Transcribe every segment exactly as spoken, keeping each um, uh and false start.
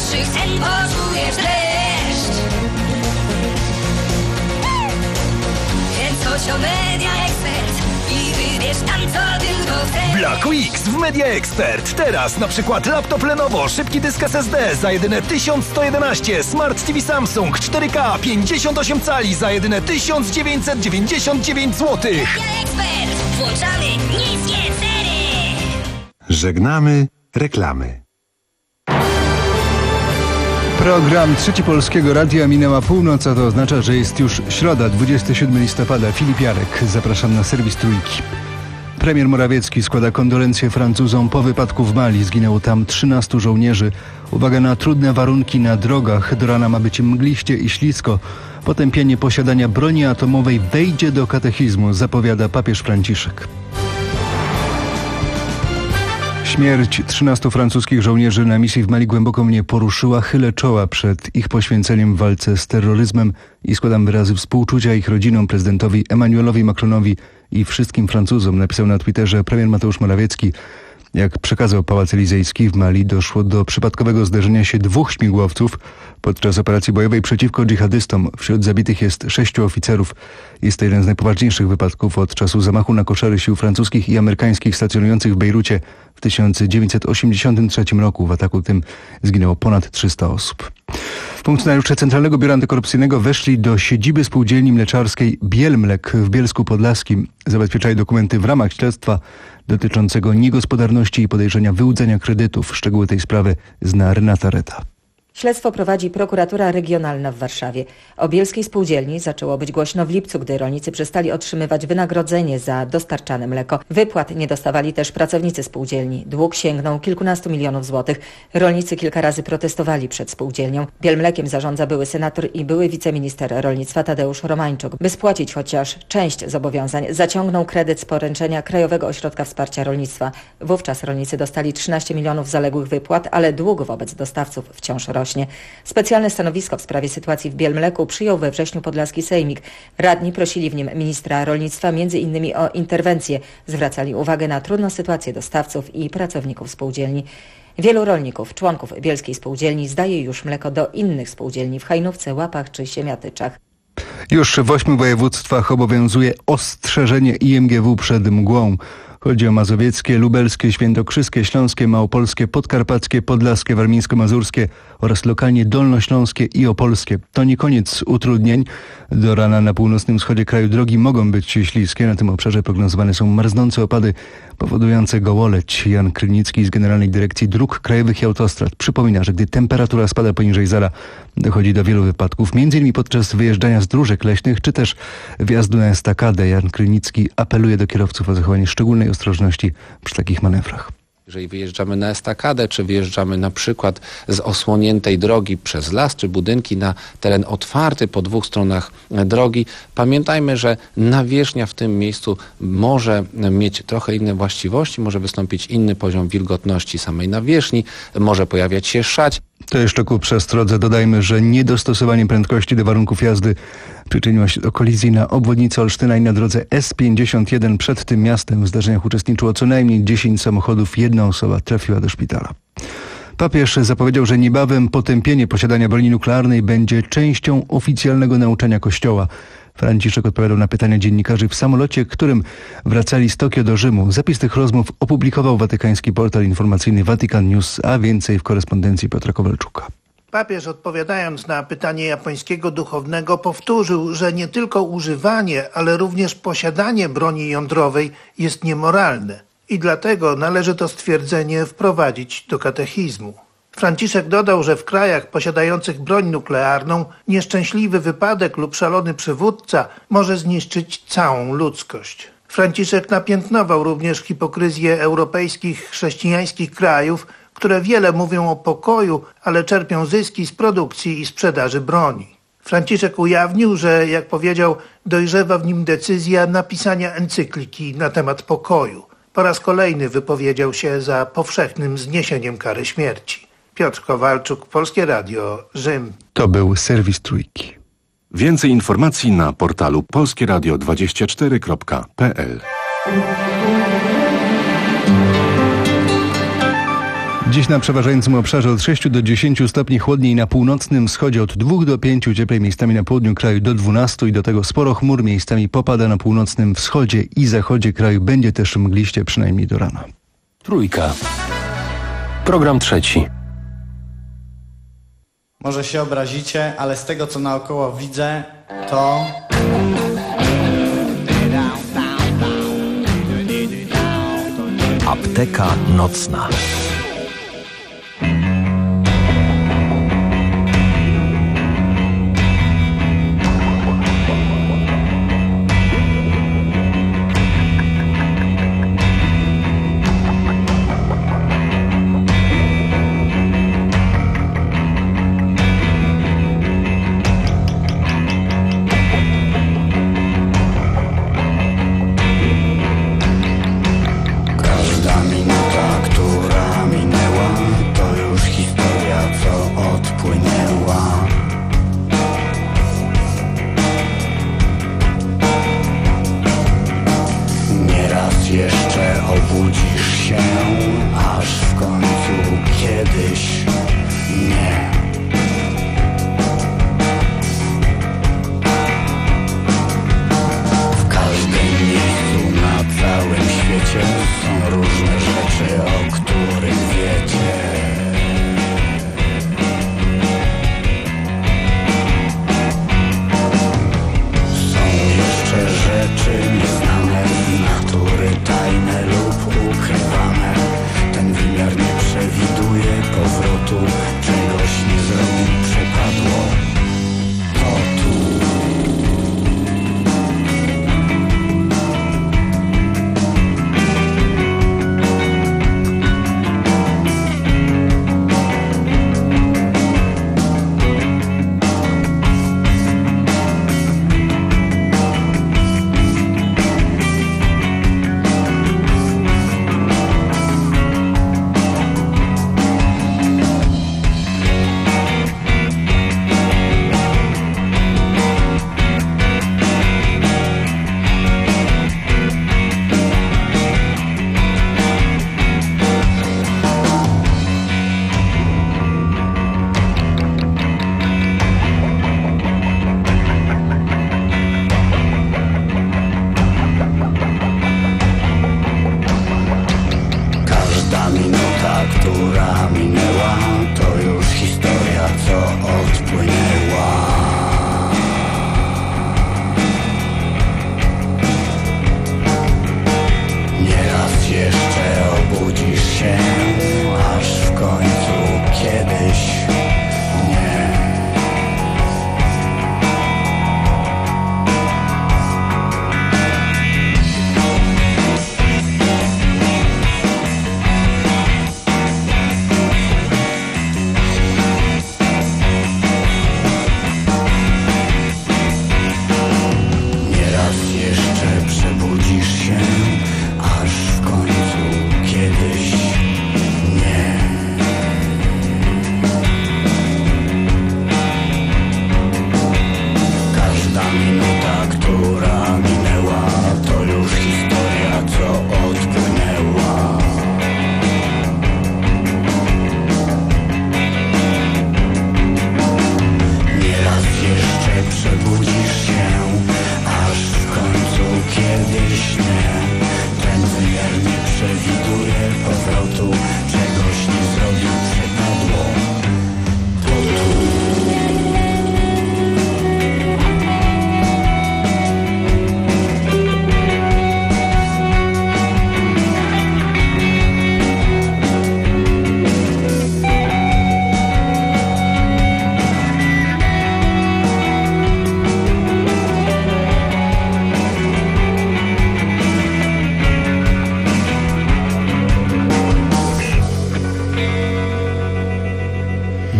najświeższych sen poczujesz dreszcz. Więc chodź o Media Expert i wybierz tam, co tylko chcesz. Black Weeks w Media Expert. Teraz na przykład laptop Lenovo, szybki dysk S S D za jedyne tysiąc sto jedenaście, Smart T V Samsung cztery K pięćdziesiąt osiem cali za jedyne tysiąc dziewięćset dziewięćdziesiąt dziewięć złotych. Media Expert. Włączamy niskie ceny. Żegnamy reklamy. Program Trzeci Polskiego Radia minęła północ, a to oznacza, że jest już środa, dwudziestego siódmego listopada. Filip Jarek, zapraszam na serwis Trójki. Premier Morawiecki składa kondolencje Francuzom po wypadku w Mali. Zginęło tam trzynastu żołnierzy. Uwaga na trudne warunki na drogach. Do rana ma być mgliście i ślisko. Potępienie posiadania broni atomowej wejdzie do katechizmu, zapowiada papież Franciszek. Śmierć trzynastu francuskich żołnierzy na misji w Mali głęboko mnie poruszyła. Chylę czoła przed ich poświęceniem w walce z terroryzmem i składam wyrazy współczucia ich rodzinom, prezydentowi Emmanuelowi Macronowi i wszystkim Francuzom, napisał na Twitterze premier Mateusz Morawiecki. Jak przekazał Pałac Elizejski, w Mali doszło do przypadkowego zderzenia się dwóch śmigłowców podczas operacji bojowej przeciwko dżihadystom. Wśród zabitych jest sześciu oficerów. Jest to jeden z najpoważniejszych wypadków od czasu zamachu na koszary sił francuskich i amerykańskich stacjonujących w Bejrucie w tysiąc dziewięćset osiemdziesiątym trzecim roku. W ataku tym zginęło ponad trzysta osób. Funkcjonariusze Centralnego Biura Antykorupcyjnego weszli do siedziby spółdzielni mleczarskiej Bielmlek w Bielsku Podlaskim. Zabezpieczali dokumenty w ramach śledztwa dotyczącego niegospodarności i podejrzenia wyłudzenia kredytów. Szczegóły tej sprawy zna Renata Reta. Śledztwo prowadzi prokuratura regionalna w Warszawie. O bielskiej spółdzielni zaczęło być głośno w lipcu, gdy rolnicy przestali otrzymywać wynagrodzenie za dostarczane mleko. Wypłat nie dostawali też pracownicy spółdzielni. Dług sięgnął kilkunastu milionów złotych. Rolnicy kilka razy protestowali przed spółdzielnią. Bielmlekiem zarządza były senator i były wiceminister rolnictwa Tadeusz Romańczuk. By spłacić chociaż część zobowiązań, zaciągnął kredyt z poręczenia Krajowego Ośrodka Wsparcia Rolnictwa. Wówczas rolnicy dostali trzynaście milionów zaległych wypłat, ale dług wobec dostawców wciąż rośnie. Specjalne stanowisko w sprawie sytuacji w Bielmleku przyjął we wrześniu podlaski sejmik. Radni prosili w nim ministra rolnictwa między innymi o interwencję. Zwracali uwagę na trudną sytuację dostawców i pracowników spółdzielni. Wielu rolników, członków bielskiej spółdzielni zdaje już mleko do innych spółdzielni w Hajnówce, Łapach czy Siemiatyczach. Już w ośmiu województwach obowiązuje ostrzeżenie I M G W przed mgłą. Chodzi o mazowieckie, lubelskie, świętokrzyskie, śląskie, małopolskie, podkarpackie, podlaskie, warmińsko-mazurskie oraz lokalnie dolnośląskie i opolskie. To nie koniec utrudnień. Do rana na północnym wschodzie kraju drogi mogą być śliskie. Na tym obszarze prognozowane są marznące opady powodujące gołoleć. Jan Krynicki z Generalnej Dyrekcji Dróg Krajowych i Autostrad przypomina, że gdy temperatura spada poniżej zera, dochodzi do wielu wypadków, między innymi podczas wyjeżdżania z dróżek leśnych czy też wjazdu na estakadę. Jan Krynicki apeluje do kierowców o zachowanie szczególnej ostrożności przy takich manewrach. Jeżeli wyjeżdżamy na estakadę, czy wyjeżdżamy na przykład z osłoniętej drogi przez las, czy budynki na teren otwarty po dwóch stronach drogi, pamiętajmy, że nawierzchnia w tym miejscu może mieć trochę inne właściwości, może wystąpić inny poziom wilgotności samej nawierzchni, może pojawiać się szać. To jeszcze ku przestrodze dodajmy, że niedostosowanie prędkości do warunków jazdy przyczyniło się do kolizji na obwodnicy Olsztyna i na drodze S pięćdziesiąt jeden przed tym miastem. W zdarzeniach uczestniczyło co najmniej dziesięć samochodów, jedna osoba trafiła do szpitala. Papież zapowiedział, że niebawem potępienie posiadania broni nuklearnej będzie częścią oficjalnego nauczania Kościoła. Franciszek odpowiadał na pytania dziennikarzy w samolocie, którym wracali z Tokio do Rzymu. Zapis tych rozmów opublikował watykański portal informacyjny Vatican News, a więcej w korespondencji Piotra Kowalczuka. Papież, odpowiadając na pytanie japońskiego duchownego, powtórzył, że nie tylko używanie, ale również posiadanie broni jądrowej jest niemoralne i dlatego należy to stwierdzenie wprowadzić do katechizmu. Franciszek dodał, że w krajach posiadających broń nuklearną nieszczęśliwy wypadek lub szalony przywódca może zniszczyć całą ludzkość. Franciszek napiętnował również hipokryzję europejskich chrześcijańskich krajów, które wiele mówią o pokoju, ale czerpią zyski z produkcji i sprzedaży broni. Franciszek ujawnił, że, jak powiedział, dojrzewa w nim decyzja napisania encykliki na temat pokoju. Po raz kolejny wypowiedział się za powszechnym zniesieniem kary śmierci. Piotr Kowalczuk, Polskie Radio, Rzym. To był serwis Trójki. Więcej informacji na portalu polskie radio dwadzieścia cztery kropka p l. Dziś na przeważającym obszarze od sześciu do dziesięciu stopni chłodniej, na północnym wschodzie od dwóch do pięciu, cieplej miejscami na południu kraju do dwunastu i do tego sporo chmur, miejscami popada na północnym wschodzie i zachodzie kraju. Będzie też mgliście przynajmniej do rana. Trójka. Program trzeci. Może się obrazicie, ale z tego co naokoło widzę, to... Apteka nocna.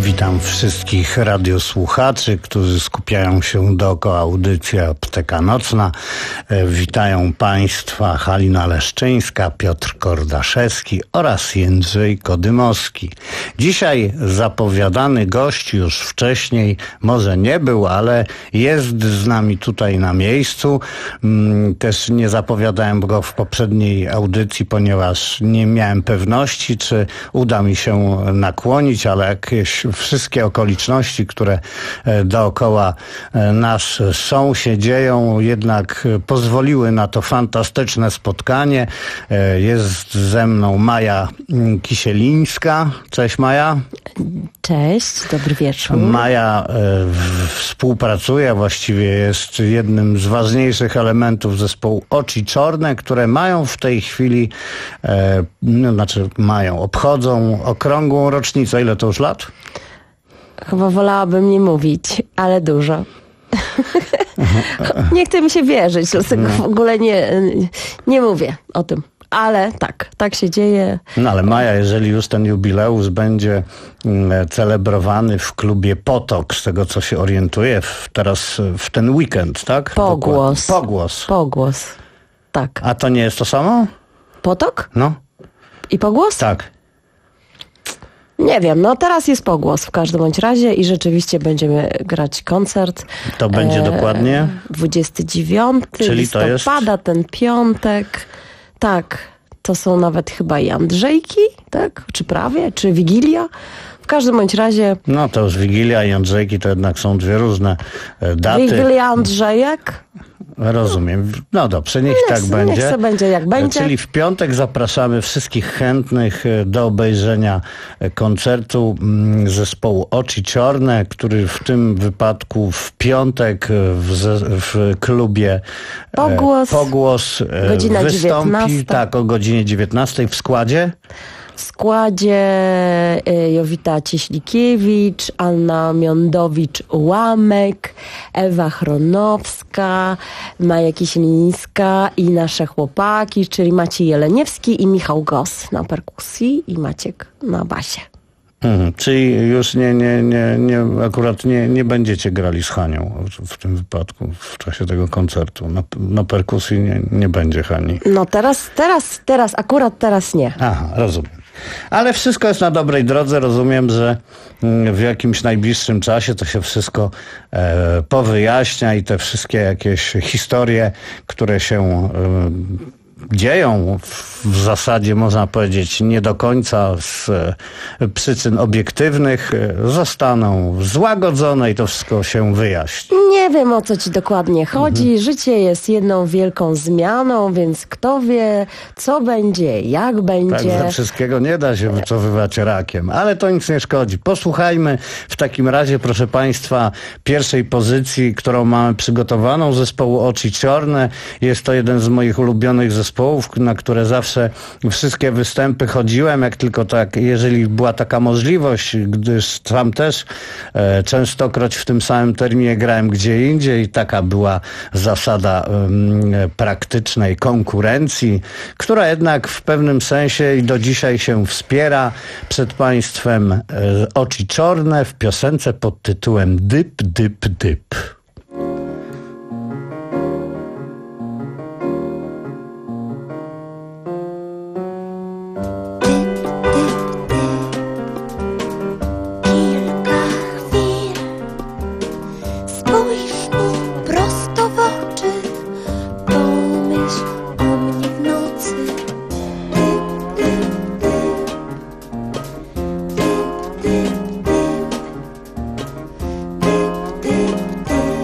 Witam wszystkich radiosłuchaczy, którzy skupiają się dookoła audycji Apteka Nocna. Witają Państwa Halina Leszczyńska, Piotr Kordaszewski oraz Jędrzej Kodymowski. Dzisiaj zapowiadany gość już wcześniej, może nie był, ale jest z nami tutaj na miejscu. Też nie zapowiadałem go w poprzedniej audycji, ponieważ nie miałem pewności, czy uda mi się nakłonić, ale jakieś wszystkie okoliczności, które dookoła nas są, się dzieją, jednak pozwoliły na to fantastyczne spotkanie. Jest ze mną Maja Kisielińska. Cześć Maja. Cześć, dobry wieczór. Maja współpracuje, właściwie jest jednym z ważniejszych elementów zespołu Oczy Czorne, które mają w tej chwili, no, znaczy mają, obchodzą okrągłą rocznicę. Ile to już lat? Chyba wolałabym nie mówić, ale dużo. Nie chce mi się wierzyć, dlatego w ogóle nie, nie mówię o tym. Ale tak, tak się dzieje. No ale Maja, jeżeli już ten jubileusz będzie celebrowany w klubie Potok, z tego co się orientuję, w, teraz w ten weekend, tak? Pogłos. Dokładnie. Pogłos. Pogłos, tak. A to nie jest to samo? Potok? No. I Pogłos? Tak. Nie wiem, no teraz jest Pogłos w każdym bądź razie i rzeczywiście będziemy grać koncert. To będzie e, dokładnie? dwudziestego dziewiątego listopada, jest... ten piątek. Tak, to są nawet chyba i Andrzejki, tak? Czy prawie, czy Wigilia. W każdym bądź razie... No to już Wigilia i Andrzejki to jednak są dwie różne daty. Wigilia, Andrzejek. Rozumiem. No dobrze, niech, niech tak niech będzie. Niech będzie jak będzie. Czyli w piątek zapraszamy wszystkich chętnych do obejrzenia koncertu zespołu Oczy Czorne, który w tym wypadku w piątek w, w klubie Pogłos, Pogłos godzina wystąpi. dziewiętnasta. Tak, o godzinie dziewiętnastej w składzie. W składzie Jowita Cieślikiewicz, Anna Miądowicz-Łamek, Ewa Chronowska, Maja Kisielińska i nasze chłopaki, czyli Maciej Jeleniewski i Michał Gos na perkusji i Maciek na basie. Mhm, czyli już nie, nie, nie, nie, akurat nie, nie będziecie grali z Hanią w, w tym wypadku, w czasie tego koncertu. Na, na perkusji nie, nie będzie Hani. No teraz, teraz, teraz, akurat teraz nie. Aha, rozumiem. Ale wszystko jest na dobrej drodze. Rozumiem, że w jakimś najbliższym czasie to się wszystko e, powyjaśnia i te wszystkie jakieś historie, które się e, dzieją w zasadzie, można powiedzieć, nie do końca z przyczyn obiektywnych, zostaną złagodzone i to wszystko się wyjaśni. Nie wiem, o co ci dokładnie chodzi. Mhm. Życie jest jedną wielką zmianą, więc kto wie, co będzie, jak będzie. Tak, ze wszystkiego nie da się wycofywać rakiem, ale to nic nie szkodzi. Posłuchajmy w takim razie, proszę Państwa, pierwszej pozycji, którą mamy przygotowaną, zespołu Oczy Czorne. Jest to jeden z moich ulubionych zespołów, na które zawsze wszystkie występy chodziłem, jak tylko tak, jeżeli była taka możliwość, gdyż sam też e, częstokroć w tym samym terminie grałem gdzie indziej. Taka była zasada e, praktycznej konkurencji, która jednak w pewnym sensie i do dzisiaj się wspiera. Przed Państwem e, Oczy Czorne w piosence pod tytułem Dyp, dyp, dyp. Dyp, dyp, dyp.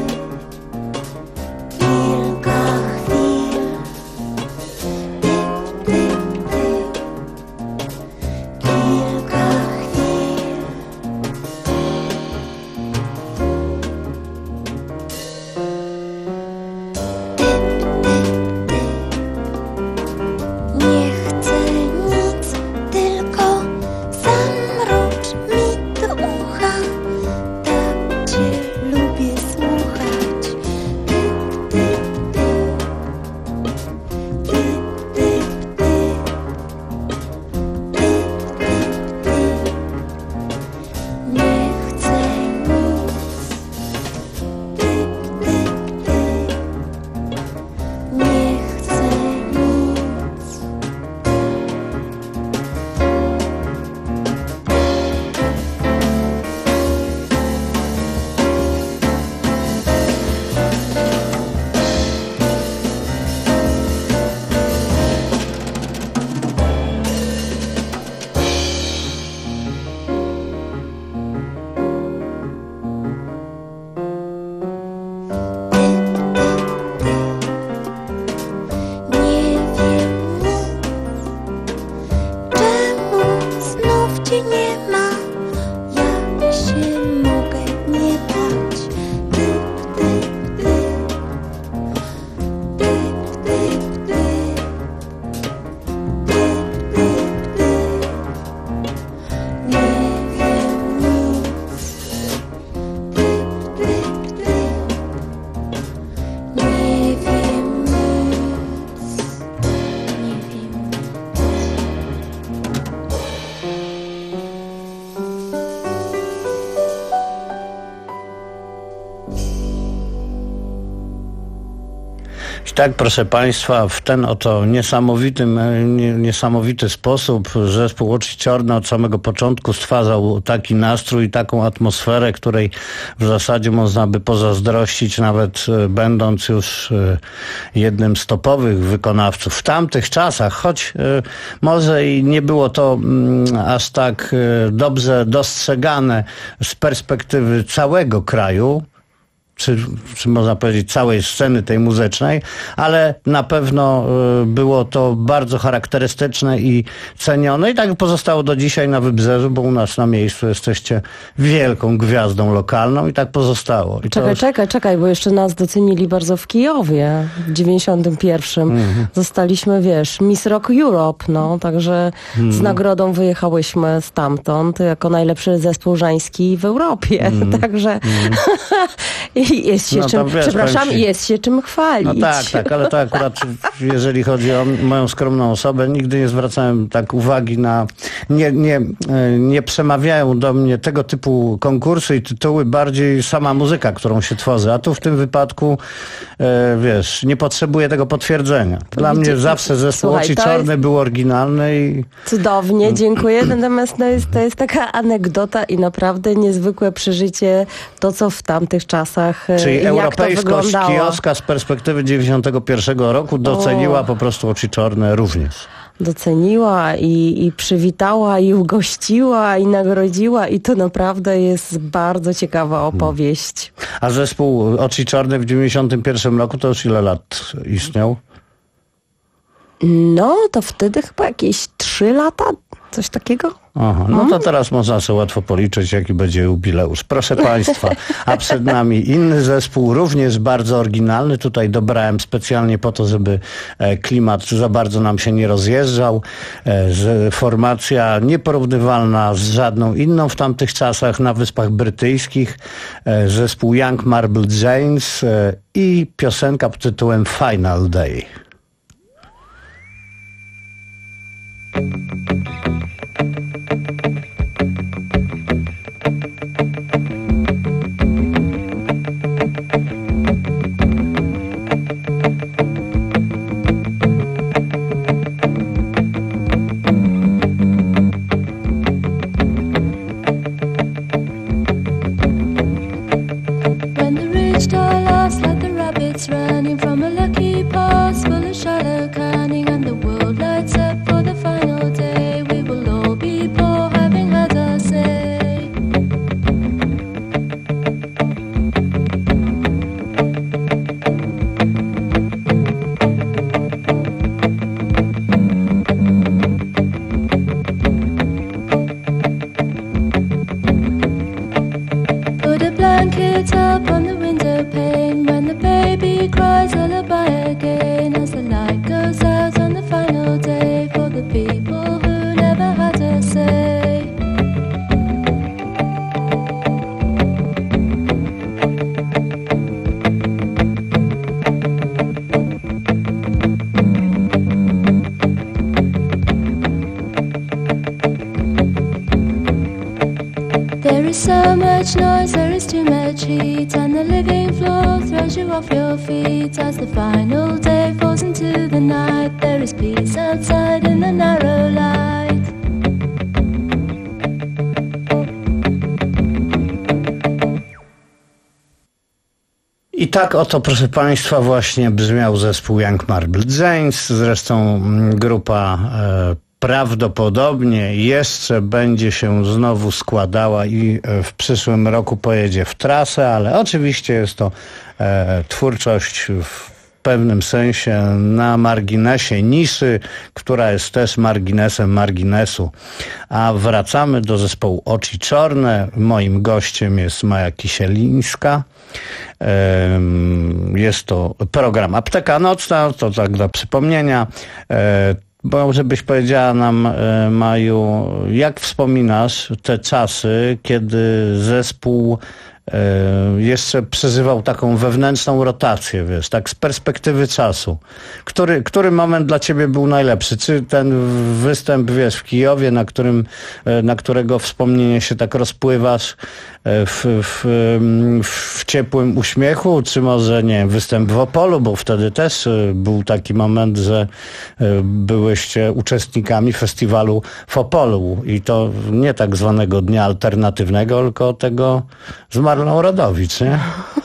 tak, proszę Państwa, w ten oto niesamowity, niesamowity sposób zespół Oczy Czarne od samego początku stwarzał taki nastrój, taką atmosferę, której w zasadzie można by pozazdrościć, nawet będąc już jednym z topowych wykonawców w tamtych czasach, choć może i nie było to aż tak dobrze dostrzegane z perspektywy całego kraju, Czy, czy można powiedzieć całej sceny tej muzycznej, ale na pewno y, było to bardzo charakterystyczne i cenione i tak pozostało do dzisiaj na Wybrzeżu, bo u nas na miejscu jesteście wielką gwiazdą lokalną i tak pozostało. I czekaj, już... czekaj, czekaj, bo jeszcze nas docenili bardzo w Kijowie w dziewięćdziesiątym pierwszym. Mm-hmm. Zostaliśmy, wiesz, Miss Rock Europe, no, także mm. z nagrodą wyjechałyśmy stamtąd jako najlepszy zespół żeński w Europie, mm. także mm. I jest się no czym, wiesz, przepraszam, się... jest się czym chwalić. No tak, tak, ale to akurat jeżeli chodzi o moją skromną osobę, nigdy nie zwracałem tak uwagi na, nie, nie, nie przemawiają do mnie tego typu konkursy i tytuły, bardziej sama muzyka, którą się tworzy, a tu w tym wypadku, e, wiesz, nie potrzebuję tego potwierdzenia. Dla Widzicie, mnie zawsze zespół Słuchaj, Oczy Czarne jest... był oryginalny i... Cudownie, dziękuję, natomiast to jest, to jest taka anegdota i naprawdę niezwykłe przeżycie, to co w tamtych czasach Czyli jak europejskość kioska z perspektywy dziewięćdziesiątego pierwszego roku doceniła o. po prostu Oczy Czarne również. Doceniła i, i przywitała i ugościła i nagrodziła i to naprawdę jest bardzo ciekawa opowieść. A zespół Oczy Czarne w dziewięćdziesiątym pierwszym roku to już ile lat istniał? No, to wtedy chyba jakieś trzy lata, coś takiego. Aha, no to teraz można sobie łatwo policzyć, jaki będzie jubileusz. Proszę Państwa, a przed nami inny zespół, również bardzo oryginalny. Tutaj dobrałem specjalnie po to, żeby klimat za bardzo nam się nie rozjeżdżał. Formacja nieporównywalna z żadną inną w tamtych czasach na Wyspach Brytyjskich. Zespół Young Marble Janes i piosenka pod tytułem Final Day. I tak oto, proszę Państwa, właśnie brzmiał zespół Young Marble Janes. Zresztą grupa e, prawdopodobnie jeszcze będzie się znowu składała i w przyszłym roku pojedzie w trasę, ale oczywiście jest to e, twórczość w pewnym sensie na marginesie niszy, która jest też marginesem marginesu. A wracamy do zespołu Oczy Czarne. Moim gościem jest Maja Kisielińska. Jest to program Apteka Nocna, to tak dla przypomnienia. Bo żebyś powiedziała nam, Maju, jak wspominasz te czasy, kiedy zespół jeszcze przeżywał taką wewnętrzną rotację, wiesz, tak z perspektywy czasu. Który, który moment dla ciebie był najlepszy? Czy ten występ, wiesz, w Kijowie, na którym, na którego wspomnienie się tak rozpływasz w, w, w w ciepłym uśmiechu, czy może, nie wiem, występ w Opolu, bo wtedy też był taki moment, że byłyście uczestnikami festiwalu w Opolu i to nie tak zwanego dnia alternatywnego, tylko tego z Marlą Rodowicz, nie?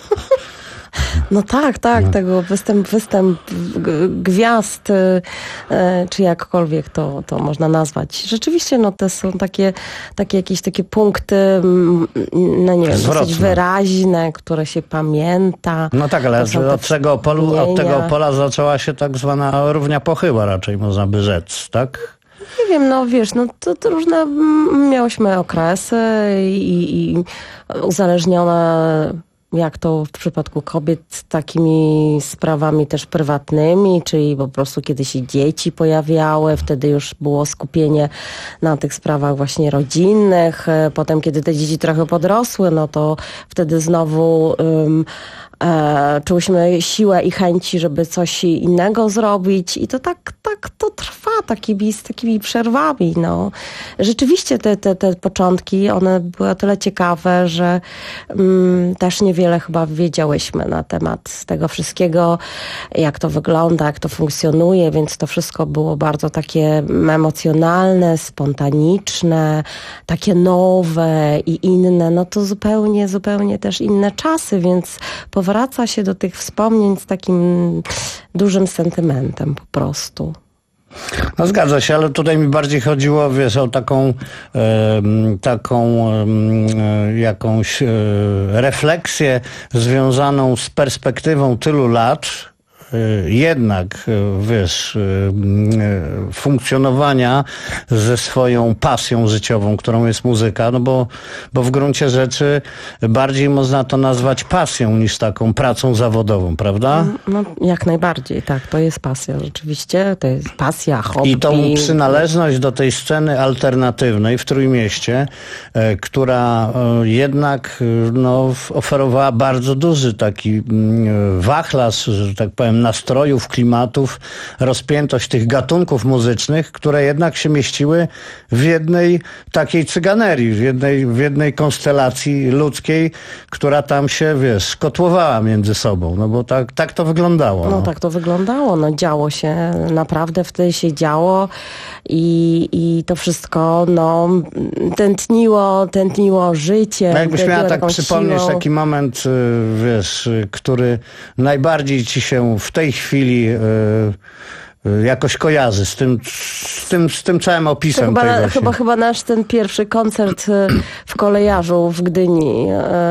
No tak, tak, no. tego występ, występ gwiazd, czy jakkolwiek to, to można nazwać. Rzeczywiście, no to są takie, takie jakieś takie punkty, no nie wiem, dosyć wyraźne, które się pamięta. No tak, ale od tego, Opolu, od tego Opola zaczęła się tak zwana równia pochyła raczej, można by rzec, tak? Nie wiem, no wiesz, no to, to różne miałyśmy okresy i, i uzależnione, jak to w przypadku kobiet, takimi sprawami też prywatnymi, czyli po prostu kiedy się dzieci pojawiały, wtedy już było skupienie na tych sprawach właśnie rodzinnych. Potem, kiedy te dzieci trochę podrosły, no to wtedy znowu um, e, czułyśmy siłę i chęci, żeby coś innego zrobić i to tak, tak to trwa takimi, z takimi przerwami. No. Rzeczywiście te, te, te początki, one były o tyle ciekawe, że um, też niewiele chyba wiedziałyśmy na temat tego wszystkiego, jak to wygląda, jak to funkcjonuje, więc to wszystko było bardzo takie emocjonalne, spontaniczne, takie nowe i inne. No to zupełnie, zupełnie też inne czasy, więc powraca się do tych wspomnień z takim dużym sentymentem po prostu. No zgadza się, ale tutaj mi bardziej chodziło, wiesz, o taką, e, taką e, jakąś e, refleksję związaną z perspektywą tylu lat, jednak, wiesz, funkcjonowania ze swoją pasją życiową, którą jest muzyka, no bo, bo w gruncie rzeczy bardziej można to nazwać pasją niż taką pracą zawodową, prawda? No, jak najbardziej, tak, to jest pasja rzeczywiście, to jest pasja, hobby. I tą przynależność do tej sceny alternatywnej w Trójmieście, e, która e, jednak no, oferowała bardzo duży taki e, wachlarz, że tak powiem, nastrojów, klimatów, rozpiętość tych gatunków muzycznych, które jednak się mieściły w jednej takiej cyganerii, w jednej, w jednej konstelacji ludzkiej, która tam się, wiesz, kotłowała między sobą, no bo tak, tak to wyglądało. No. no tak to wyglądało, no działo się, naprawdę wtedy się działo i, i to wszystko, no tętniło, tętniło życie. No jakbyś miała tak przypomnieć siłą. Taki moment, wiesz, który najbardziej ci się w tej chwili y, jakoś kojarzy z tym, z tym, z tym całym opisem. Chyba, tej na, chyba, chyba nasz ten pierwszy koncert w Kolejarzu w Gdyni.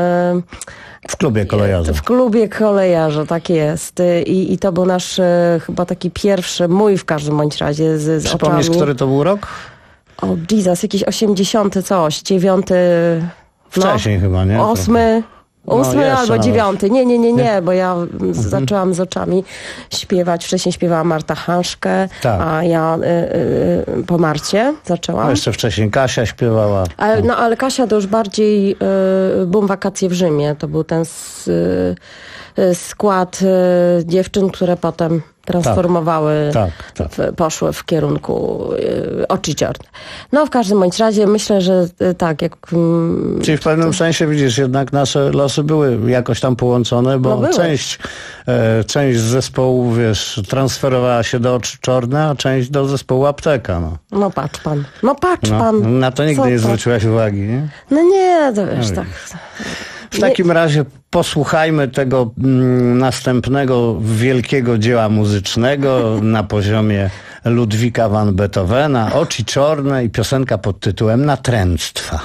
Y, w klubie Kolejarza. W klubie Kolejarza, tak jest. I, i to był nasz y, chyba taki pierwszy, mój w każdym bądź razie z, z Przypomnisz, oczami. który to był rok? O Jesus, jakiś osiemdziesiąty coś, dziewiąty. Wcześniej no, chyba, nie? Ósmy. Ósmy no, albo dziewiąty. Nie, nie, nie, nie, nie? bo ja mhm. zaczęłam z oczami śpiewać. Wcześniej śpiewała Marta Hanszkę, tak. a ja y, y, po Marcie zaczęłam. No jeszcze wcześniej Kasia śpiewała. Ale, no ale Kasia to już bardziej y, Bum wakacje w Rzymie. To był ten s, y, skład y, dziewczyn, które potem transformowały, tak, tak, tak. W, poszły w kierunku y, oczy czarne. No w każdym bądź razie myślę, że y, tak jak... Y, Czyli w pewnym to... sensie widzisz, jednak nasze losy były jakoś tam połączone, bo no część, e, część z zespołu, wiesz, transferowała się do oczy czarne, a część do zespołu Apteka. No, no patrz pan, no patrz no, pan. Na to nigdy Co nie to? zwróciłaś uwagi, nie? No nie, to wiesz, no, tak... W takim razie posłuchajmy tego mm, następnego wielkiego dzieła muzycznego na poziomie Ludwika van Beethovena, Oczy czarne i piosenka pod tytułem Natręctwa.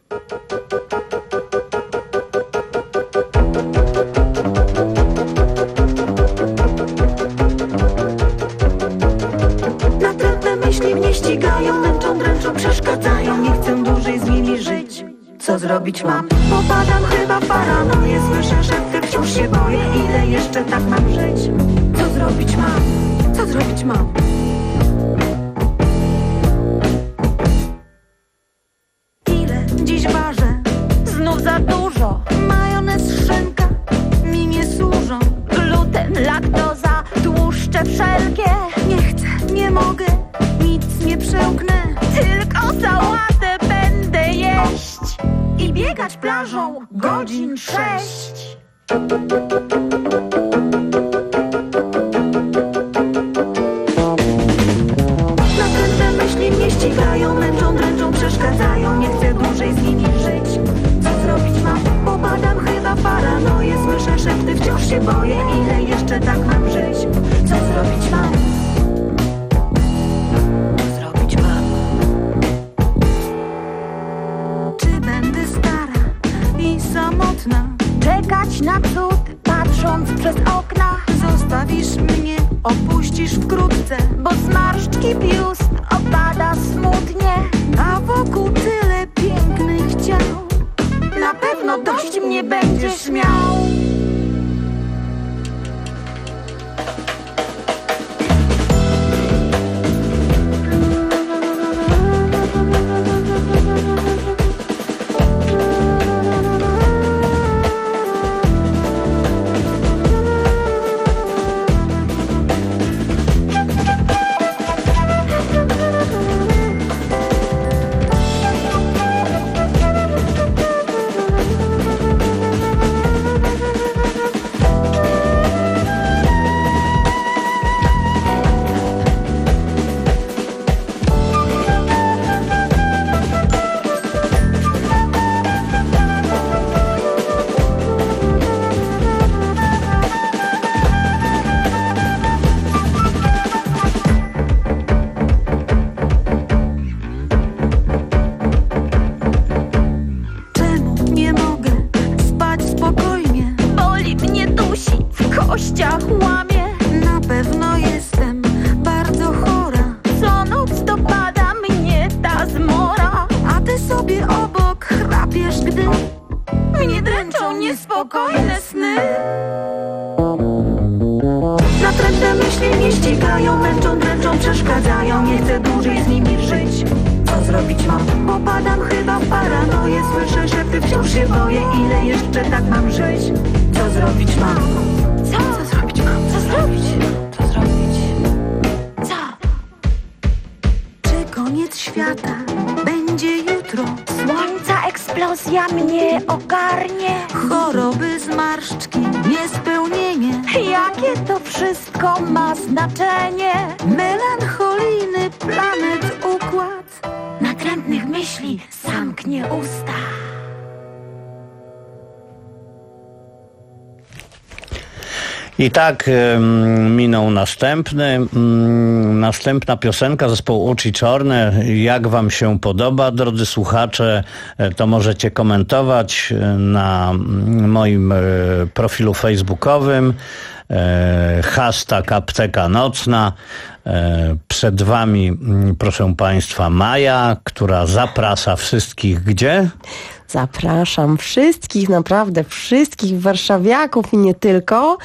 Natrętne myśli mnie ścigają, męczą, dręczą, przeszkadzają, nie chcę dłużej z nimi żyć. Co zrobić mam? Popadam chyba w paranoję, słyszę szepty, wciąż się boję. Ile jeszcze tak mam żyć? Co zrobić mam? Co zrobić mam? Ile dziś ważę? Znów za dużo. Majonez, szynka mi nie służą. Gluten, laktoza, tłuszcze wszelkie. Nie chcę, nie mogę, nic nie przełknę. Tylko sałatę będę jeść i biegać plażą godzin sześć. Natrętne myśli mnie ścigają, męczą, dręczą, przeszkadzają. Nie chcę dłużej z nimi żyć. Co zrobić mam? Popadam chyba w paranoję. Słyszę szepty, wciąż się boję. Ile jeszcze tak mam żyć? Co zrobić mam? Co zrobić mam? Czy będę stara i samotna? Czekać na cud, patrząc przez okna. Zostawisz mnie, opuścisz wkrótce, bo zmarszczki biust opada smutnie. A wokół tyle pięknych ciał. Na pewno dość mnie będziesz miał. I tak um, minął następny, um, następna piosenka zespołu Oczy Czarne. Jak wam się podoba, drodzy słuchacze, to możecie komentować na moim e, profilu facebookowym. E, hashtag Apteka Nocna. E, przed wami, proszę państwa, Maja, która zaprasza wszystkich gdzie? Zapraszam wszystkich, naprawdę wszystkich warszawiaków i nie tylko,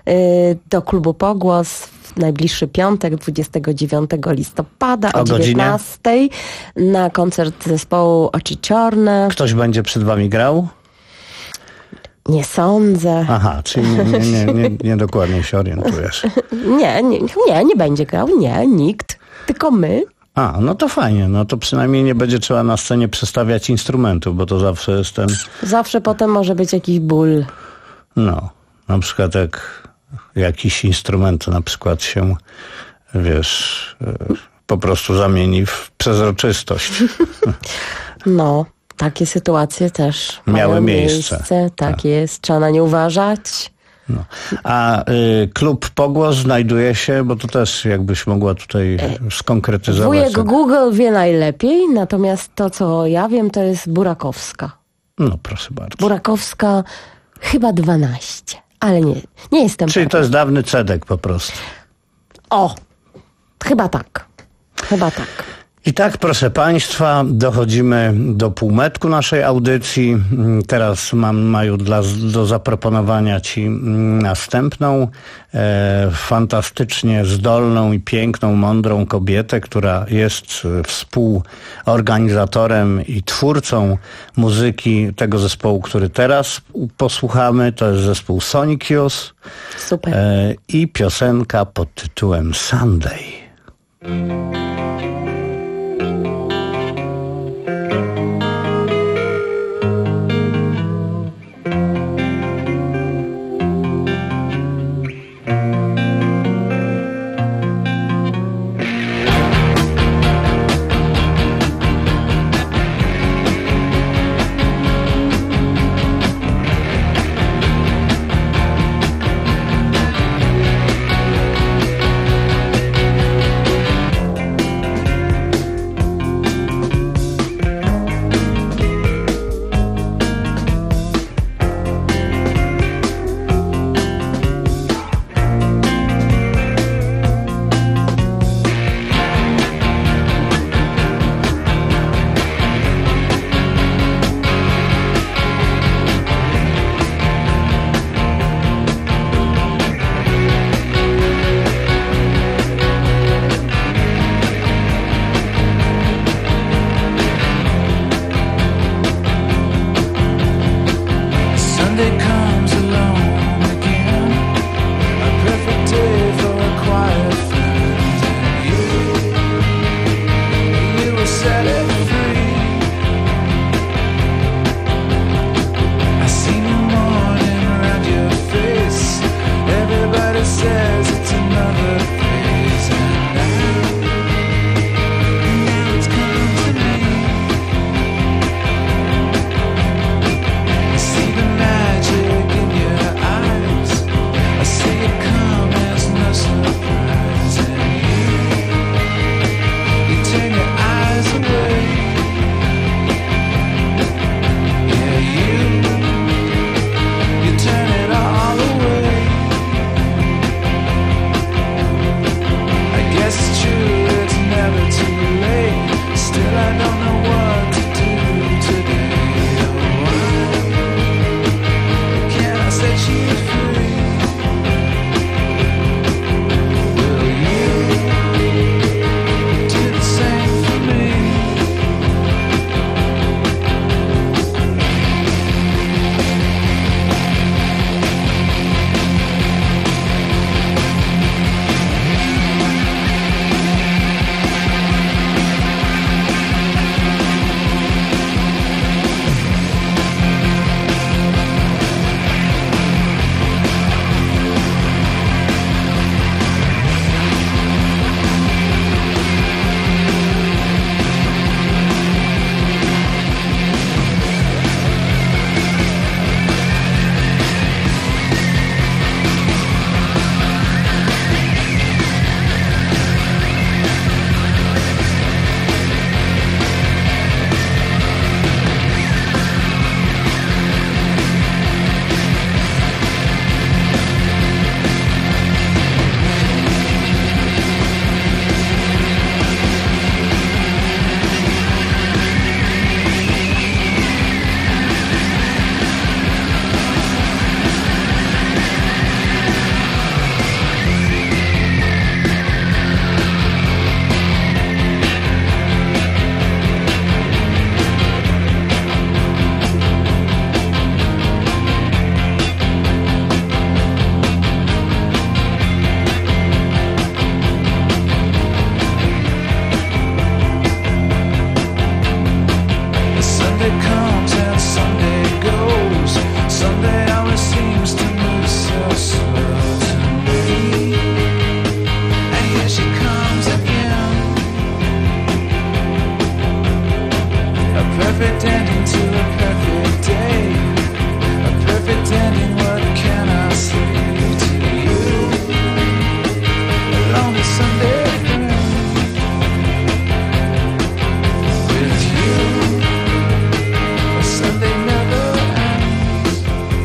do klubu Pogłos w najbliższy piątek, dwudziestego dziewiątego listopada o, o dziewiętnastej na koncert zespołu Oczy Czarne. Ktoś będzie przed wami grał? Nie sądzę. Aha, czyli nie, nie, nie, nie, nie dokładnie się orientujesz. nie, nie, nie, nie będzie grał, nie, nikt, tylko my. A, no to fajnie, no to przynajmniej nie będzie trzeba na scenie przestawiać instrumentów, bo to zawsze jest ten... Zawsze potem może być jakiś ból. No, na przykład jak jakiś instrument na przykład się, wiesz, po prostu zamieni w przezroczystość. No, takie sytuacje też miały miejsce. miejsce. Tak, tak jest, trzeba na nie uważać. No. A y, klub Pogłos znajduje się, bo to też jakbyś mogła tutaj skonkretyzować. Wujek Google wie najlepiej, natomiast to, co ja wiem, to jest Burakowska. No proszę bardzo. Burakowska chyba dwanaście, ale nie, nie jestem Czyli pewna. to jest dawny Cedek po prostu. O, chyba tak, chyba tak. I tak, proszę państwa, dochodzimy do półmetku naszej audycji. Teraz mam, Maju, dla, do zaproponowania ci następną e, fantastycznie zdolną i piękną, mądrą kobietę, która jest współorganizatorem i twórcą muzyki tego zespołu, który teraz posłuchamy. To jest zespół Sonic Youth. Super. E, I piosenka pod tytułem Sunday. Sunday comes along again, a perfect day for a quiet friend. And you, you will set it free. I see new morning around your face. Everybody says it's another phase. And now, now it's come to me. I see the magic in your eyes. I see it come as no surprise. And you, you turn your eyes away. Yeah, you, you turn it all away. I guess it's true, it's never too late. Still I don't know what to do today. Oh, why can't I set you free? Will you do the same for me? Sunday comes and Sunday goes. Sunday always seems to move so slow to me. And here she comes again. A perfect ending to a perfect day. A perfect ending, what can I say to you? A lonely Sunday friend. With you, Sunday never ends.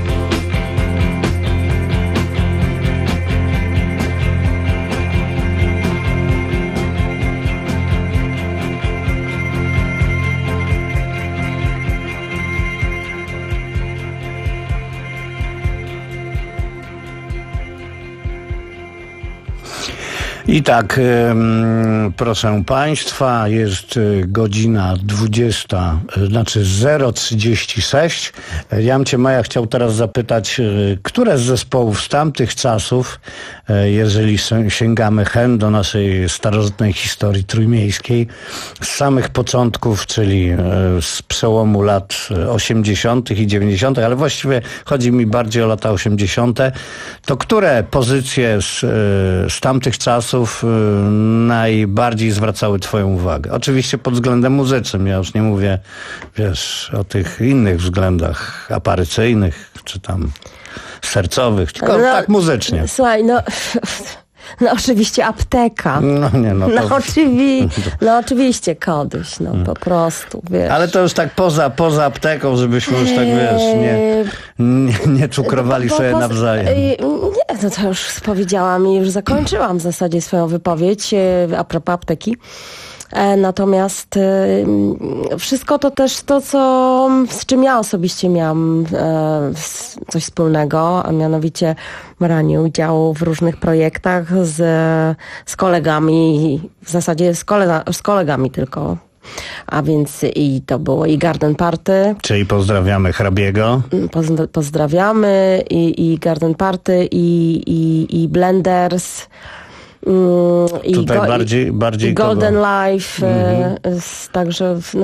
I tak, proszę Państwa, jest godzina dwudziesta, znaczy zero trzydzieści sześć. Jamcie Maja chciał teraz zapytać, które z zespołów z tamtych czasów, jeżeli sięgamy hen do naszej starożytnej historii trójmiejskiej, z samych początków, czyli z przełomu lat osiemdziesiątych i dziewięćdziesiątych, ale właściwie chodzi mi bardziej o lata osiemdziesiąte, to które pozycje z, z tamtych czasów najbardziej zwracały twoją uwagę? Oczywiście pod względem muzycznym, ja już nie mówię, wiesz, o tych innych względach aparycyjnych, czy tam sercowych, tylko no, tak muzycznie. Słuchaj, no... No oczywiście Apteka. No nie, no to... No, oczywi... no oczywiście Kodyś, no po prostu, wiesz. Ale to już tak poza, poza Apteką, żebyśmy już tak, wiesz, nie, nie, nie cukrowali bo, bo, sobie bo, nawzajem. Nie, no to już powiedziałam i już zakończyłam w zasadzie swoją wypowiedź a propos Apteki. Natomiast wszystko to też to, co, z czym ja osobiście miałam coś wspólnego, a mianowicie branie udziału w różnych projektach z, z kolegami, w zasadzie z, kolega, z kolegami tylko, A więc i to było i Garden Party. Czyli pozdrawiamy hrabiego. Poz- pozdrawiamy i, i Garden Party i, i, i Blenders. Mm, i Tutaj go, bardziej, i, bardziej i Golden kogo? Life. Mhm. E, z, także no,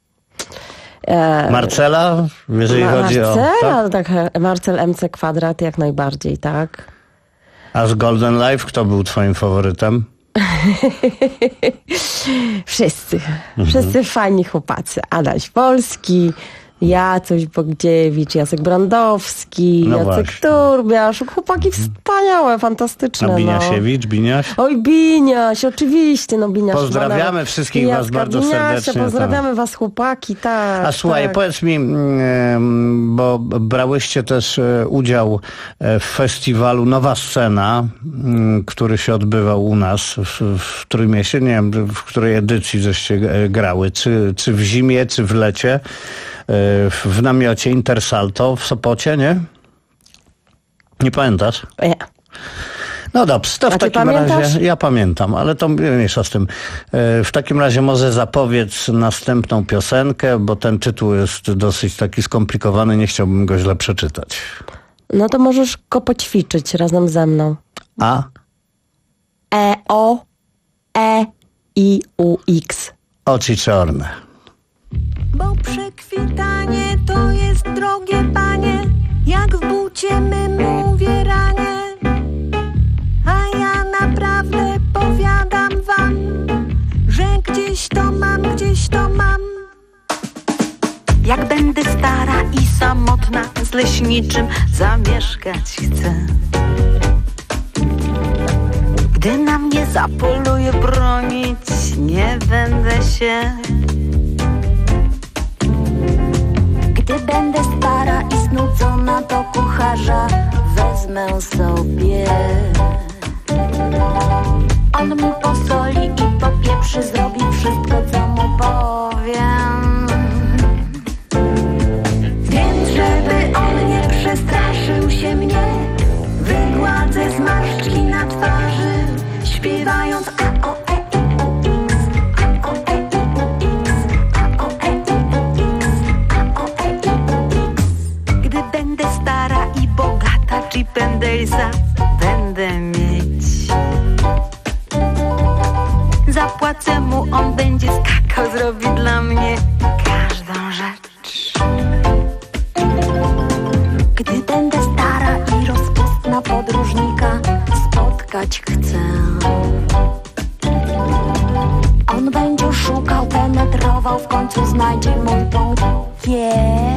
e, Marcela, jeżeli Ma- chodzi o... Marcela, Tak? tak, Marcel M C Kwadrat jak najbardziej, tak. A z Golden Life kto był twoim faworytem? Wszyscy. Mhm. Wszyscy fajni chłopacy. Adaś Polski, Jacuś Bogdziewicz, Jacek Brandowski, No Jacek właśnie. Turbiasz. Chłopaki wspaniałe, fantastyczne. A no. Biniasiewicz, Biniaś? Oj, Biniaś, oczywiście, no Biniaś. Pozdrawiamy Szymanowa. wszystkich Jacka was bardzo Biniasia, serdecznie. Pozdrawiamy was, chłopaki, tak. A słuchaj, tak. powiedz mi, mm, bo brałyście też e, udział e, w festiwalu Nowa Scena, mm, który się odbywał u nas w, w Trójmieście. Nie wiem, w której edycji żeście e, grały, czy, czy w zimie, czy w lecie, e, w, w namiocie Intersalto w Sopocie, nie? Nie pamiętasz? Nie. No dobrze, to w A ty takim pamiętasz? razie, ja pamiętam, ale to mniejsza z tym. E, W takim razie może zapowiedz następną piosenkę, bo ten tytuł jest dosyć taki skomplikowany, nie chciałbym go źle przeczytać. No to możesz go poćwiczyć razem ze mną. A? E, O, E, I, U, X. Oczy czarne. Bo przekwitanie to jest drogie panie, jak w bucie mym uwieranie. A ja naprawdę powiadam wam, że gdzieś to mam, gdzieś to mam. Jak będę stara i samotna, z leśniczym zamieszkać chcę. Gdy na mnie zapoluje bronić, nie będę się. Gdy będę stara i znudzona, to kucharza wezmę sobie. On mi posoli i popieprzy, zrobi wszystko, co mu powiem. Więc żeby on nie przestraszył się mnie, wygładzę zmarszczki na twarzy, śpiewając a o e i u x, a o e i u x, a o e i u x, a o e i u x. Gdy będę stara i bogata, Chippendalesa będę mieć. Zapłacę mu, on będzie skakał, zrobi dla mnie każdą rzecz. Gdy będę stara i rozpustna, podróżnika spotkać chcę. On będzie szukał, penetrował, w końcu znajdzie mój punkt G.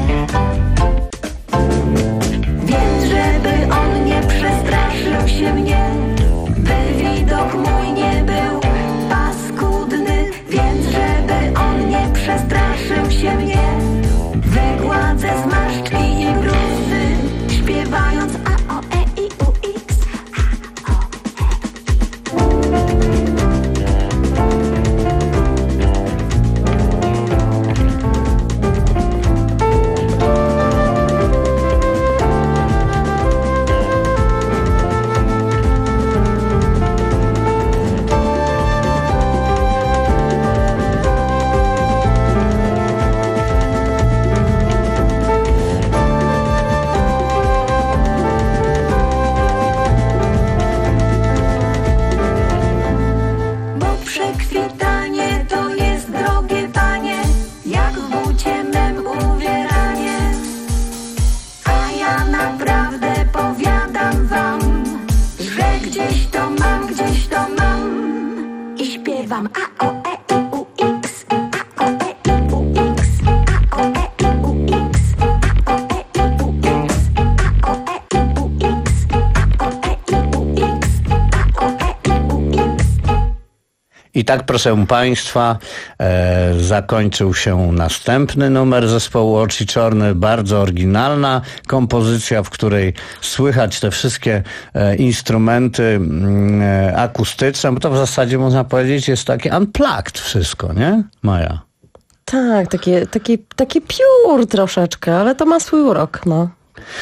Więc żeby on nie przestraszył się mnie, by widok mój nie był paskudny. Więc żeby on nie przestraszył się mnie, wygładzę zmarszczki i bruzdy, śpiewając a o e i u x, a o Bo przekwitanie to jest drogie panie, jak w bucie mym uwieranie. A ja naprawdę powiadam wam, że gdzieś to mam, gdzieś to mam. I śpiewam a o e i u x, a o e i u x, a o e i u x, a o e i u x, a o e i u x, a o e i u x, a o e i u x. I tak, proszę Państwa, e, zakończył się następny numer zespołu Oczy Czarne. Bardzo oryginalna kompozycja, w której słychać te wszystkie e, instrumenty mm, e, akustyczne, bo to w zasadzie można powiedzieć jest takie unplugged wszystko, nie, Maja? Tak, takie, takie, takie piór troszeczkę, ale to ma swój urok, no.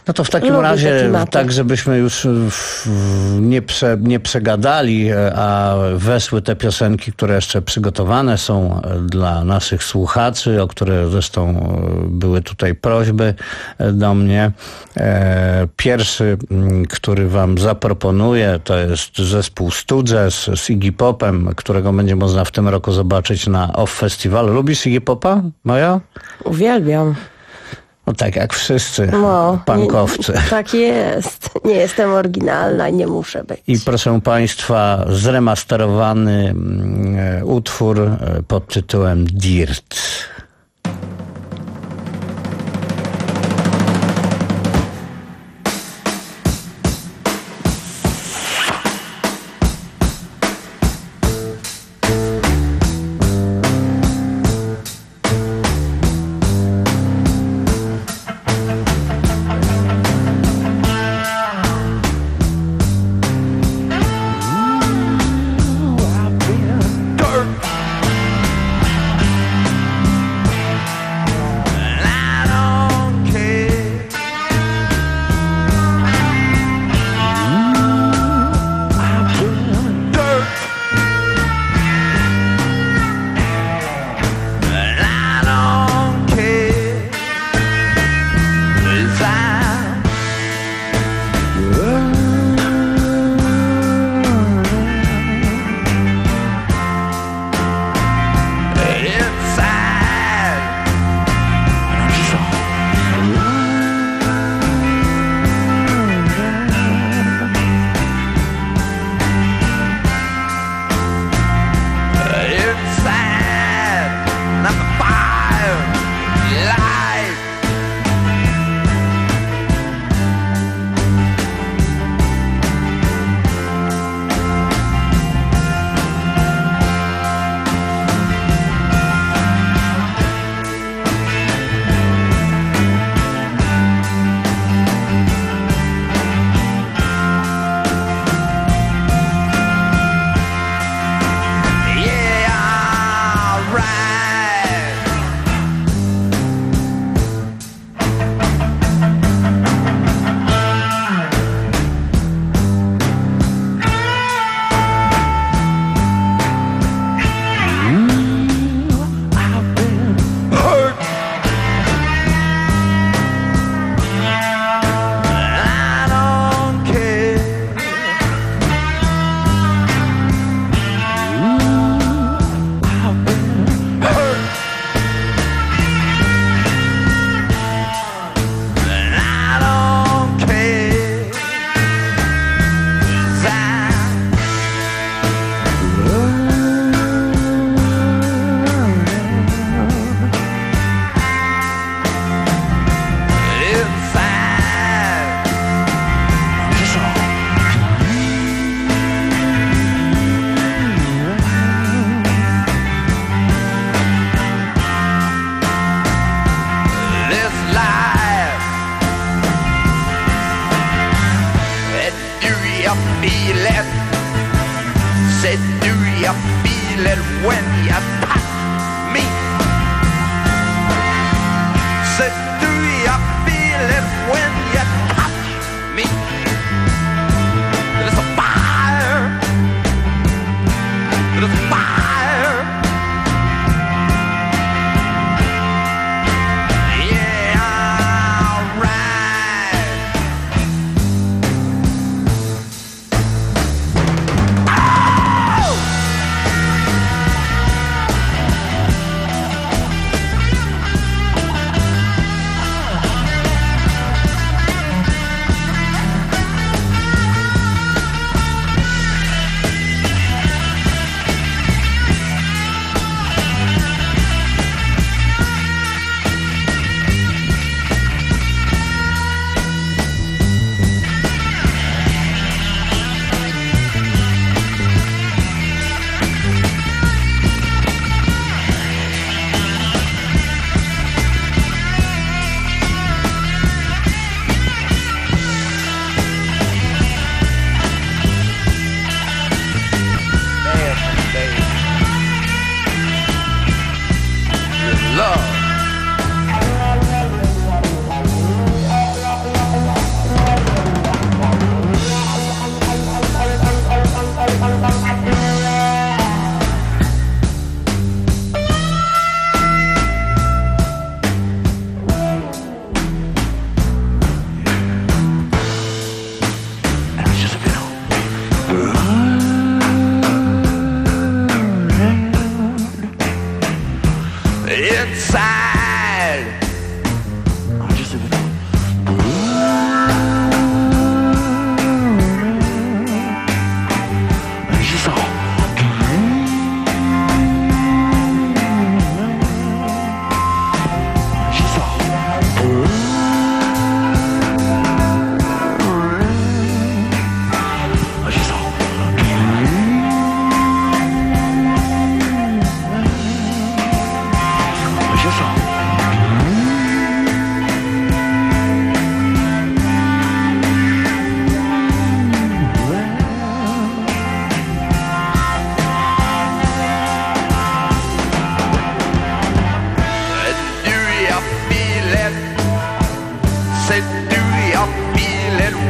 No to w takim Lubię razie, taki napój. tak żebyśmy już w, nie, prze, nie przegadali, a weszły te piosenki, które jeszcze przygotowane są dla naszych słuchaczy, o które zresztą były tutaj prośby do mnie. Pierwszy, który wam zaproponuję, to jest zespół Stooges z Iggy Popem, którego będzie można w tym roku zobaczyć na Off Festiwalu. Lubisz Iggy Popa, Maja? Uwielbiam. No tak jak wszyscy No, punkowcy. Nie, tak jest. Nie jestem oryginalna i nie muszę być. I proszę państwa, zremasterowany mm, utwór pod tytułem Dirt.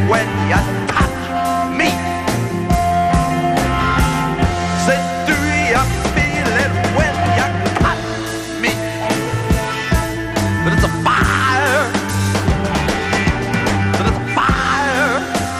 when you touch me? Say, do you feel it when you touch me? That it's a fire. That it's a fire.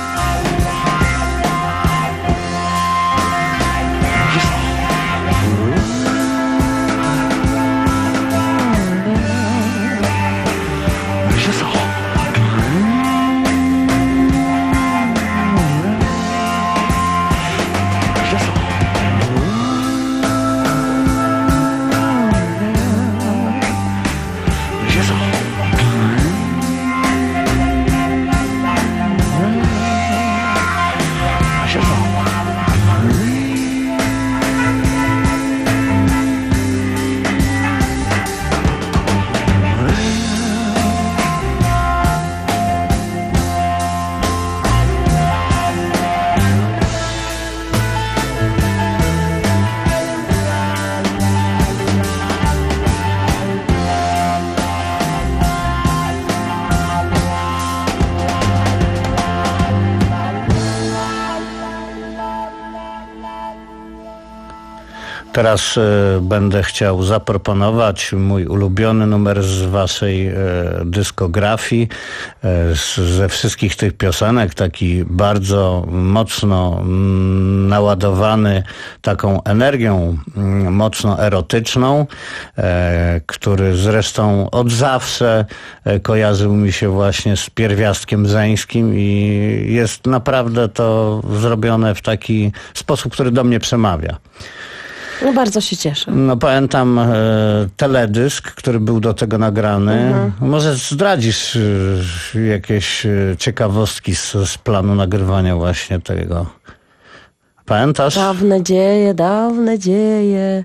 Teraz e, będę chciał zaproponować mój ulubiony numer z waszej e, dyskografii. E, z, ze wszystkich tych piosenek taki bardzo mocno mm, naładowany taką energią mm, mocno erotyczną, e, który zresztą od zawsze e, kojarzył mi się właśnie z pierwiastkiem żeńskim i jest naprawdę to zrobione w taki sposób, który do mnie przemawia. No bardzo się cieszę. No pamiętam e, teledysk, który był do tego nagrany. Mhm. Może zdradzisz e, jakieś e, ciekawostki z, z planu nagrywania właśnie tego. Pamiętasz? Dawne dzieje, dawne dzieje.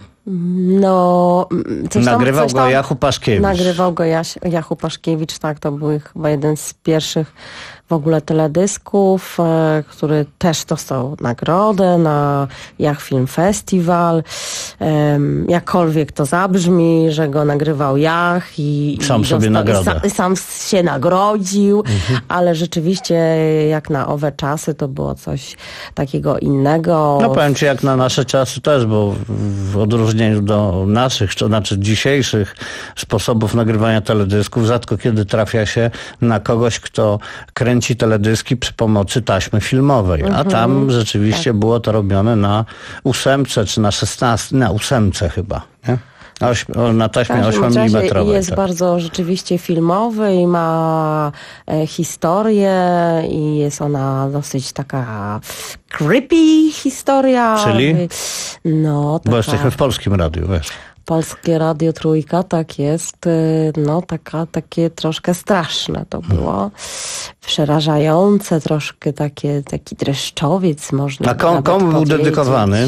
No, coś tam, Nagrywał coś tam, go Jachu Paszkiewicz. Nagrywał go Jaś, Jachu Paszkiewicz, tak, to był chyba jeden z pierwszych w ogóle teledysków, e, który też dostał nagrodę na Jach Film Festival. E, jakkolwiek to zabrzmi, że go nagrywał Jach i, sam i sobie dostał, nagrodę. I sam, sam się nagrodził, mhm. ale rzeczywiście jak na owe czasy to było coś takiego innego. No powiem ci, jak na nasze czasy też, bo w odróżnieniu do naszych, to znaczy dzisiejszych sposobów nagrywania teledysków, rzadko kiedy trafia się na kogoś, kto kręci teledyski przy pomocy taśmy filmowej, mhm. a tam rzeczywiście tak. było to robione na ósemce czy na szesnastce, na ósemce chyba, nie? Oś, na taśmie osiem milimetrowej. Jest tak. bardzo rzeczywiście filmowy i ma e, historię i jest ona dosyć taka creepy historia. Czyli? No, taka... Bo jesteśmy w Polskim Radiu, wiesz. Polskie Radio Trójka, tak jest. No, taka, takie troszkę straszne to było. Przerażające, troszkę takie, taki dreszczowiec można. A kom, komu był dedykowany?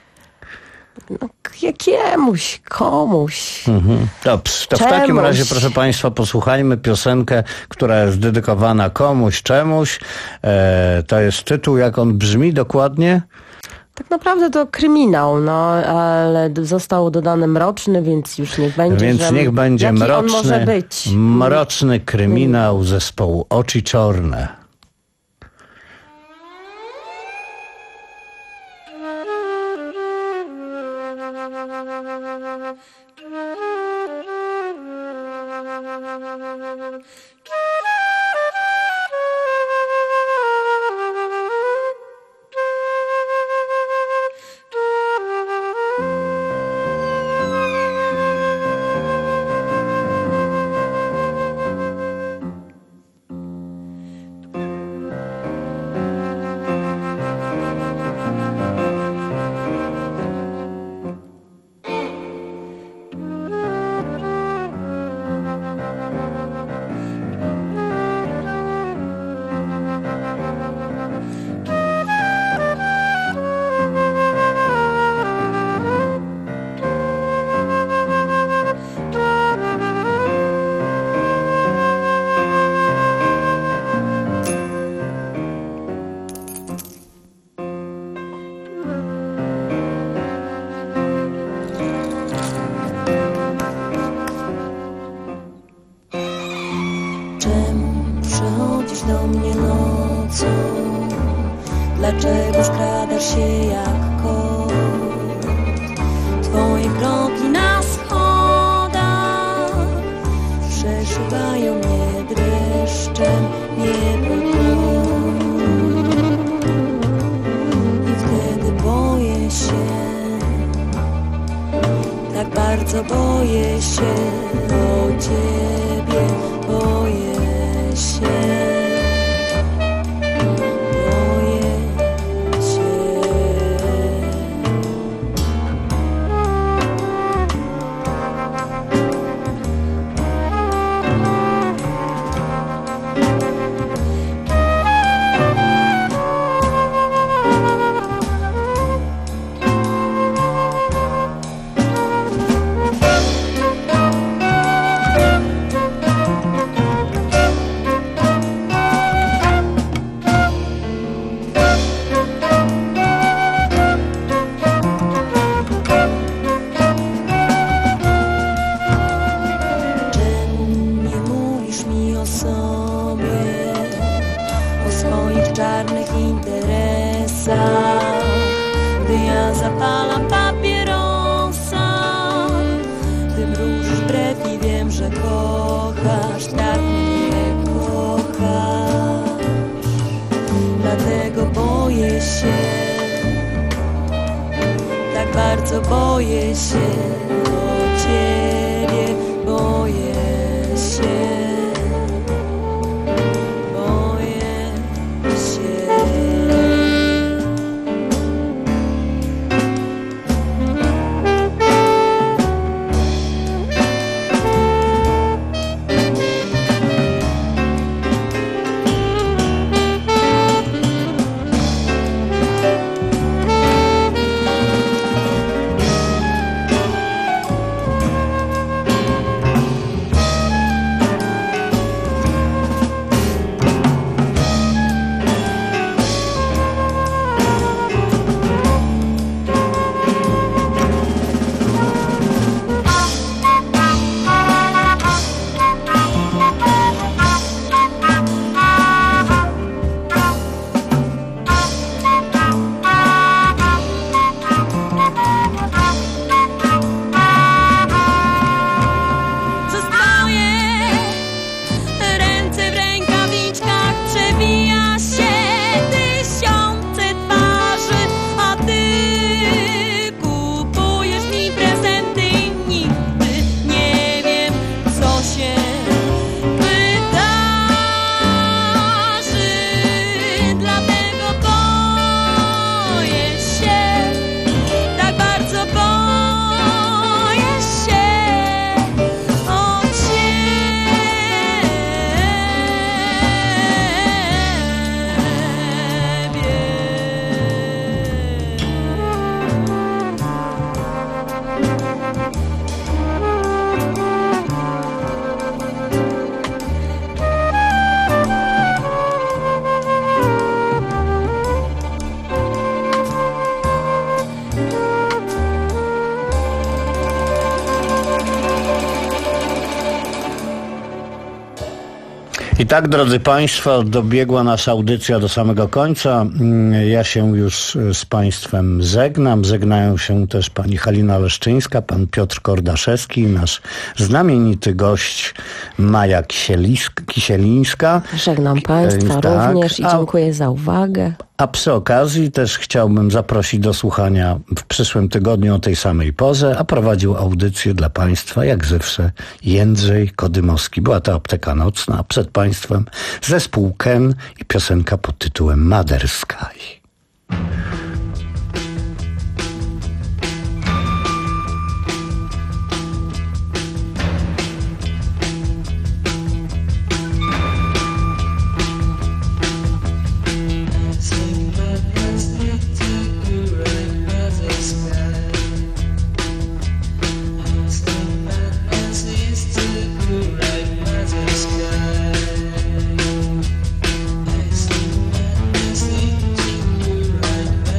No, jakiemuś, komuś. Mhm. Dobrze, to czemuś. W takim razie, proszę Państwa, posłuchajmy piosenkę, która jest dedykowana komuś, czemuś. E, to jest tytuł, jak on brzmi dokładnie? Tak naprawdę to kryminał, no, ale został dodany mroczny, więc już niech będzie. Więc że niech będzie jaki mroczny, on może być? mroczny kryminał zespołu Oczy Czorne. mnie nocą. Dlaczego skradasz się jak kot? Twoje kroki na schodach przeszywają mnie dreszczem niepokoju. I wtedy boję się, tak bardzo boję się o Ciebie, boję się. I tak, drodzy Państwo, dobiegła nasza audycja do samego końca. Ja się już z Państwem żegnam. Żegnają się też pani Halina Leszczyńska, pan Piotr Kordaszewski, nasz znamienity gość Maja Kisielińska. Żegnam Państwa tak, również i dziękuję a, za uwagę. A przy okazji też chciałbym zaprosić do słuchania w przyszłym tygodniu o tej samej porze, a prowadził audycję dla Państwa, jak zawsze, Jędrzej Kodymowski. Była to Apteka Nocna, a przed Państwem zespół Ken i piosenka pod tytułem Mother Sky. Right.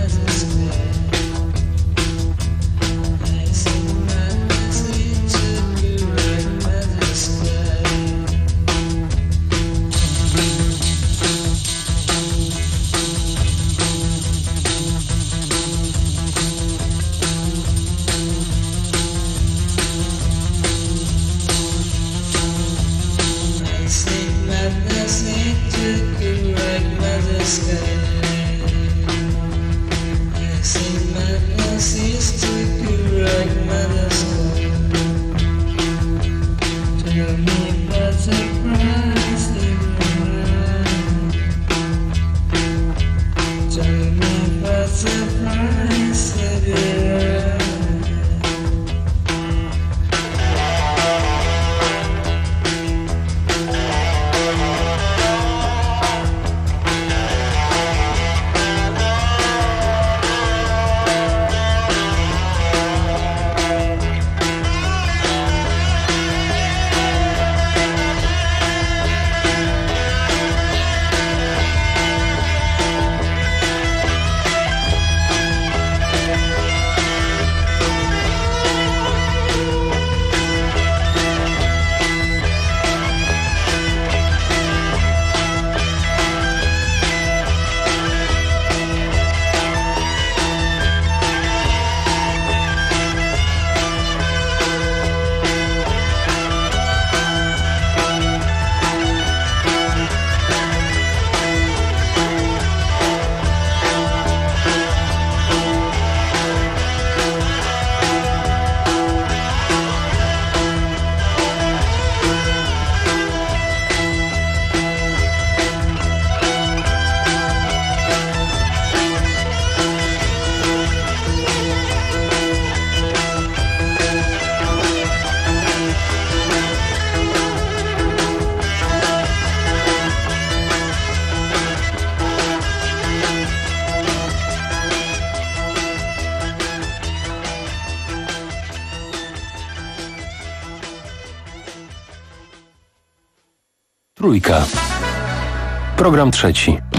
Trójka. Program trzeci.